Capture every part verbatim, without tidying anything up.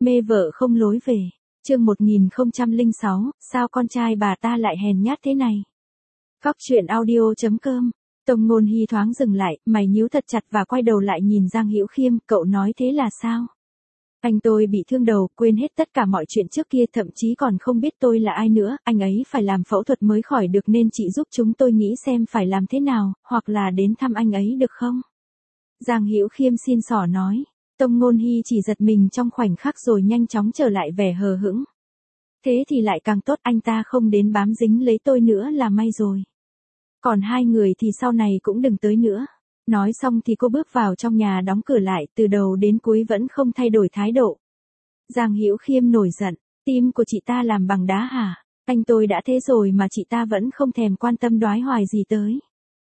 Mê vợ không lối về. Chương một nghìn không trăm lẻ sáu, sao con trai bà ta lại hèn nhát thế này? Cóc truyện audio chấm com. Tông Ngôn Hi thoáng dừng lại, mày nhíu thật chặt và quay đầu lại nhìn Giang Hữu Khiêm, cậu nói thế là sao? Anh tôi bị thương đầu, quên hết tất cả mọi chuyện trước kia, thậm chí còn không biết tôi là ai nữa, anh ấy phải làm phẫu thuật mới khỏi được nên chị giúp chúng tôi nghĩ xem phải làm thế nào, hoặc là đến thăm anh ấy được không? Giang Hữu Khiêm xin xỏ nói. Tông Ngôn Hi chỉ giật mình trong khoảnh khắc rồi nhanh chóng trở lại vẻ hờ hững. Thế thì lại càng tốt, anh ta không đến bám dính lấy tôi nữa là may rồi. Còn hai người thì sau này cũng đừng tới nữa. Nói xong thì cô bước vào trong nhà đóng cửa lại, từ đầu đến cuối vẫn không thay đổi thái độ. Giang Hữu Khiêm nổi giận, tim của chị ta làm bằng đá hả? Anh tôi đã thế rồi mà chị ta vẫn không thèm quan tâm đoái hoài gì tới.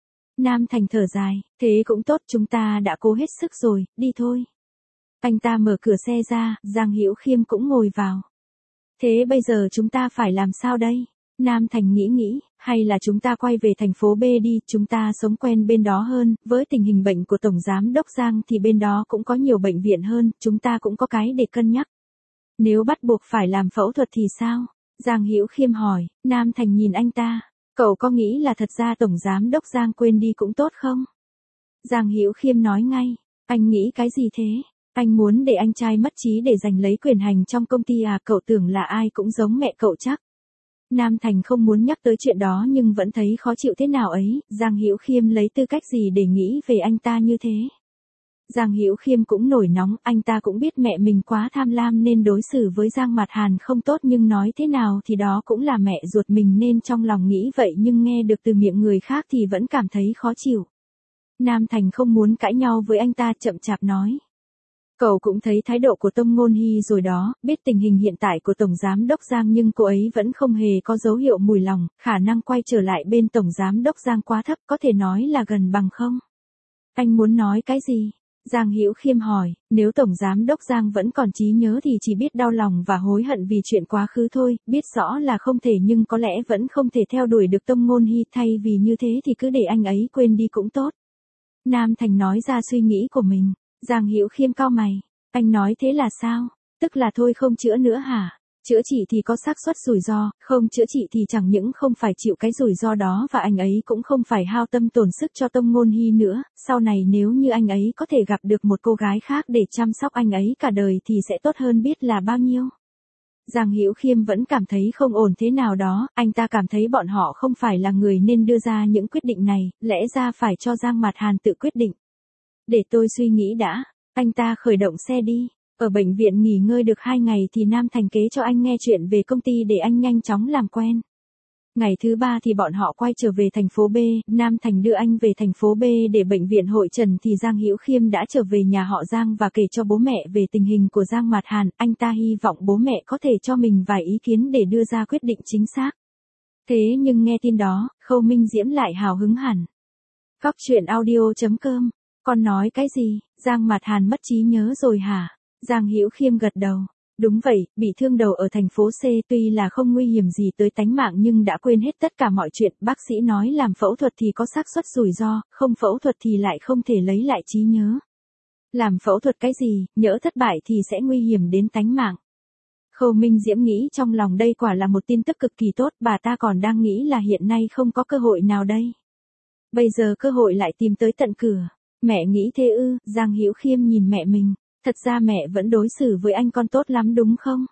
Nam Thành thở dài, thế cũng tốt, chúng ta đã cố hết sức rồi, đi thôi. Anh ta mở cửa xe ra, Giang Hữu Khiêm cũng ngồi vào. Thế bây giờ chúng ta phải làm sao đây? Nam Thành nghĩ nghĩ, hay là chúng ta quay về thành phố B đi, chúng ta sống quen bên đó hơn, với tình hình bệnh của Tổng Giám Đốc Giang thì bên đó cũng có nhiều bệnh viện hơn, chúng ta cũng có cái để cân nhắc. Nếu bắt buộc phải làm phẫu thuật thì sao? Giang Hữu Khiêm hỏi. Nam Thành nhìn anh ta, cậu có nghĩ là thật ra Tổng Giám Đốc Giang quên đi cũng tốt không? Giang Hữu Khiêm nói ngay, anh nghĩ cái gì thế? Anh muốn để anh trai mất trí để giành lấy quyền hành trong công ty à, cậu tưởng là ai cũng giống mẹ cậu chắc. Nam Thành không muốn nhắc tới chuyện đó nhưng vẫn thấy khó chịu thế nào ấy, Giang Hữu Khiêm lấy tư cách gì để nghĩ về anh ta như thế. Giang Hữu Khiêm cũng nổi nóng, anh ta cũng biết mẹ mình quá tham lam nên đối xử với Giang Mạt Hàn không tốt, nhưng nói thế nào thì đó cũng là mẹ ruột mình nên trong lòng nghĩ vậy nhưng nghe được từ miệng người khác thì vẫn cảm thấy khó chịu. Nam Thành không muốn cãi nhau với anh ta, chậm chạp nói. Cậu cũng thấy thái độ của Tông Ngôn Hi rồi đó, biết tình hình hiện tại của Tổng Giám Đốc Giang nhưng cô ấy vẫn không hề có dấu hiệu mùi lòng, khả năng quay trở lại bên Tổng Giám Đốc Giang quá thấp, có thể nói là gần bằng không. Anh muốn nói cái gì? Giang Hữu Khiêm hỏi, nếu Tổng Giám Đốc Giang vẫn còn trí nhớ thì chỉ biết đau lòng và hối hận vì chuyện quá khứ thôi, biết rõ là không thể nhưng có lẽ vẫn không thể theo đuổi được Tông Ngôn Hi, thay vì như thế thì cứ để anh ấy quên đi cũng tốt. Nam Thành nói ra suy nghĩ của mình. Giang Hữu Khiêm cau mày, anh nói thế là sao? Tức là thôi không chữa nữa hả? Chữa trị thì có xác suất rủi ro, không chữa trị thì chẳng những không phải chịu cái rủi ro đó và anh ấy cũng không phải hao tâm tổn sức cho Tông Ngôn Hi nữa, sau này nếu như anh ấy có thể gặp được một cô gái khác để chăm sóc anh ấy cả đời thì sẽ tốt hơn biết là bao nhiêu. Giang Hữu Khiêm vẫn cảm thấy không ổn thế nào đó, anh ta cảm thấy bọn họ không phải là người nên đưa ra những quyết định này, lẽ ra phải cho Giang Mạt Hàn tự quyết định. Để tôi suy nghĩ đã, anh ta khởi động xe đi, ở bệnh viện nghỉ ngơi được hai ngày thì Nam Thành kể cho anh nghe chuyện về công ty để anh nhanh chóng làm quen. Ngày thứ ba thì bọn họ quay trở về thành phố B, Nam Thành đưa anh về thành phố B để bệnh viện hội trần thì Giang Hữu Khiêm đã trở về nhà họ Giang và kể cho bố mẹ về tình hình của Giang Mạt Hàn, anh ta hy vọng bố mẹ có thể cho mình vài ý kiến để đưa ra quyết định chính xác. Thế nhưng nghe tin đó, Khâu Minh Diễm lại hào hứng hẳn. Cóc truyện audio chấm com. Con nói cái gì? Giang Mạt Hàn mất trí nhớ rồi hả? Giang Hữu Khiêm gật đầu. Đúng vậy, bị thương đầu ở thành phố C, tuy là không nguy hiểm gì tới tánh mạng nhưng đã quên hết tất cả mọi chuyện. Bác sĩ nói làm phẫu thuật thì có xác suất rủi ro, không phẫu thuật thì lại không thể lấy lại trí nhớ. Làm phẫu thuật cái gì, nhỡ thất bại thì sẽ nguy hiểm đến tánh mạng. Khâu Minh Diễm nghĩ trong lòng đây quả là một tin tức cực kỳ tốt, bà ta còn đang nghĩ là hiện nay không có cơ hội nào đây. Bây giờ cơ hội lại tìm tới tận cửa. Mẹ nghĩ thế ư? Giang Hữu Khiêm nhìn mẹ mình, thật ra mẹ vẫn đối xử với anh con tốt lắm đúng không?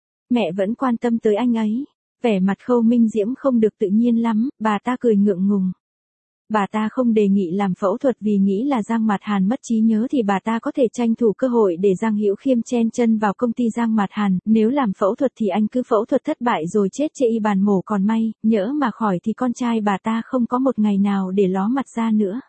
Mẹ vẫn quan tâm tới anh ấy. Vẻ mặt Khâu Minh Diễm không được tự nhiên lắm, bà ta cười ngượng ngùng. Bà ta không đề nghị làm phẫu thuật vì nghĩ là Giang Mạt Hàn mất trí nhớ thì bà ta có thể tranh thủ cơ hội để Giang Hữu Khiêm chen chân vào công ty Giang Mạt Hàn, nếu làm phẫu thuật thì anh cứ phẫu thuật thất bại rồi chết chê y bàn mổ còn may, nhỡ mà khỏi thì con trai bà ta không có một ngày nào để ló mặt ra nữa.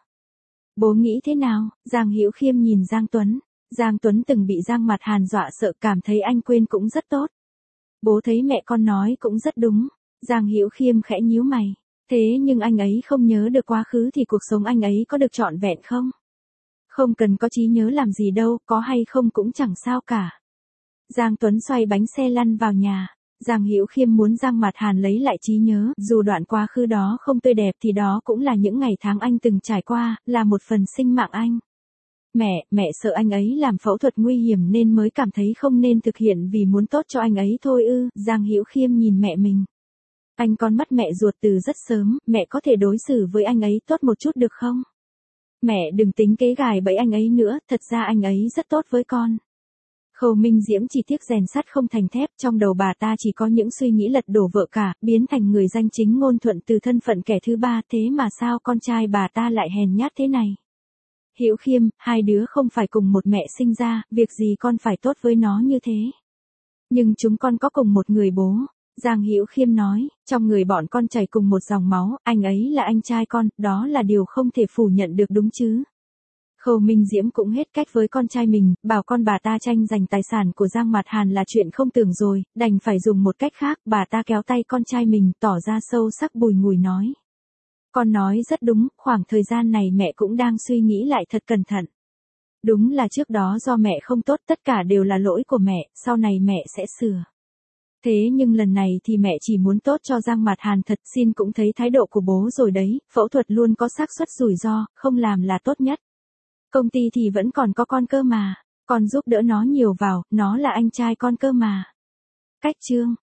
Bố nghĩ thế nào? Giang Hữu Khiêm nhìn Giang Tuấn. Giang Tuấn từng bị Giang Mạt Hàn dọa sợ, cảm thấy anh quên cũng rất tốt. Bố thấy mẹ con nói cũng rất đúng. Giang Hữu Khiêm khẽ nhíu mày. Thế nhưng anh ấy không nhớ được quá khứ thì cuộc sống anh ấy có được trọn vẹn không? Không cần có trí nhớ làm gì đâu, có hay không cũng chẳng sao cả. Giang Tuấn xoay bánh xe lăn vào nhà. Giang Hữu Khiêm muốn Giang Mạt Hàn lấy lại trí nhớ, dù đoạn quá khứ đó không tươi đẹp thì đó cũng là những ngày tháng anh từng trải qua, là một phần sinh mạng anh. Mẹ, mẹ sợ anh ấy làm phẫu thuật nguy hiểm nên mới cảm thấy không nên thực hiện vì muốn tốt cho anh ấy thôi ư, Giang Hữu Khiêm nhìn mẹ mình. Anh con mất mẹ ruột từ rất sớm, mẹ có thể đối xử với anh ấy tốt một chút được không? Mẹ đừng tính kế gài bẫy anh ấy nữa, thật ra anh ấy rất tốt với con. Khâu Minh Diễm chỉ tiếc rèn sắt không thành thép, trong đầu bà ta chỉ có những suy nghĩ lật đổ vợ cả, biến thành người danh chính ngôn thuận từ thân phận kẻ thứ ba, thế mà sao con trai bà ta lại hèn nhát thế này? Hữu Khiêm, hai đứa không phải cùng một mẹ sinh ra, việc gì con phải tốt với nó như thế? Nhưng chúng con có cùng một người bố. Giang Hữu Khiêm nói, trong người bọn con chảy cùng một dòng máu, anh ấy là anh trai con, đó là điều không thể phủ nhận được đúng chứ. Khâu Minh Diễm cũng hết cách với con trai mình, bảo con bà ta tranh giành tài sản của Giang Mạt Hàn là chuyện không tưởng rồi, đành phải dùng một cách khác, bà ta kéo tay con trai mình, tỏ ra sâu sắc bùi ngùi nói. Con nói rất đúng, khoảng thời gian này mẹ cũng đang suy nghĩ lại thật cẩn thận. Đúng là trước đó do mẹ không tốt, tất cả đều là lỗi của mẹ, sau này mẹ sẽ sửa. Thế nhưng lần này thì mẹ chỉ muốn tốt cho Giang Mạt Hàn thật, xin cũng thấy thái độ của bố rồi đấy, phẫu thuật luôn có xác suất rủi ro, không làm là tốt nhất. Công ty thì vẫn còn có con cơ mà, con giúp đỡ nó nhiều vào, nó là anh trai con cơ mà. Cách chương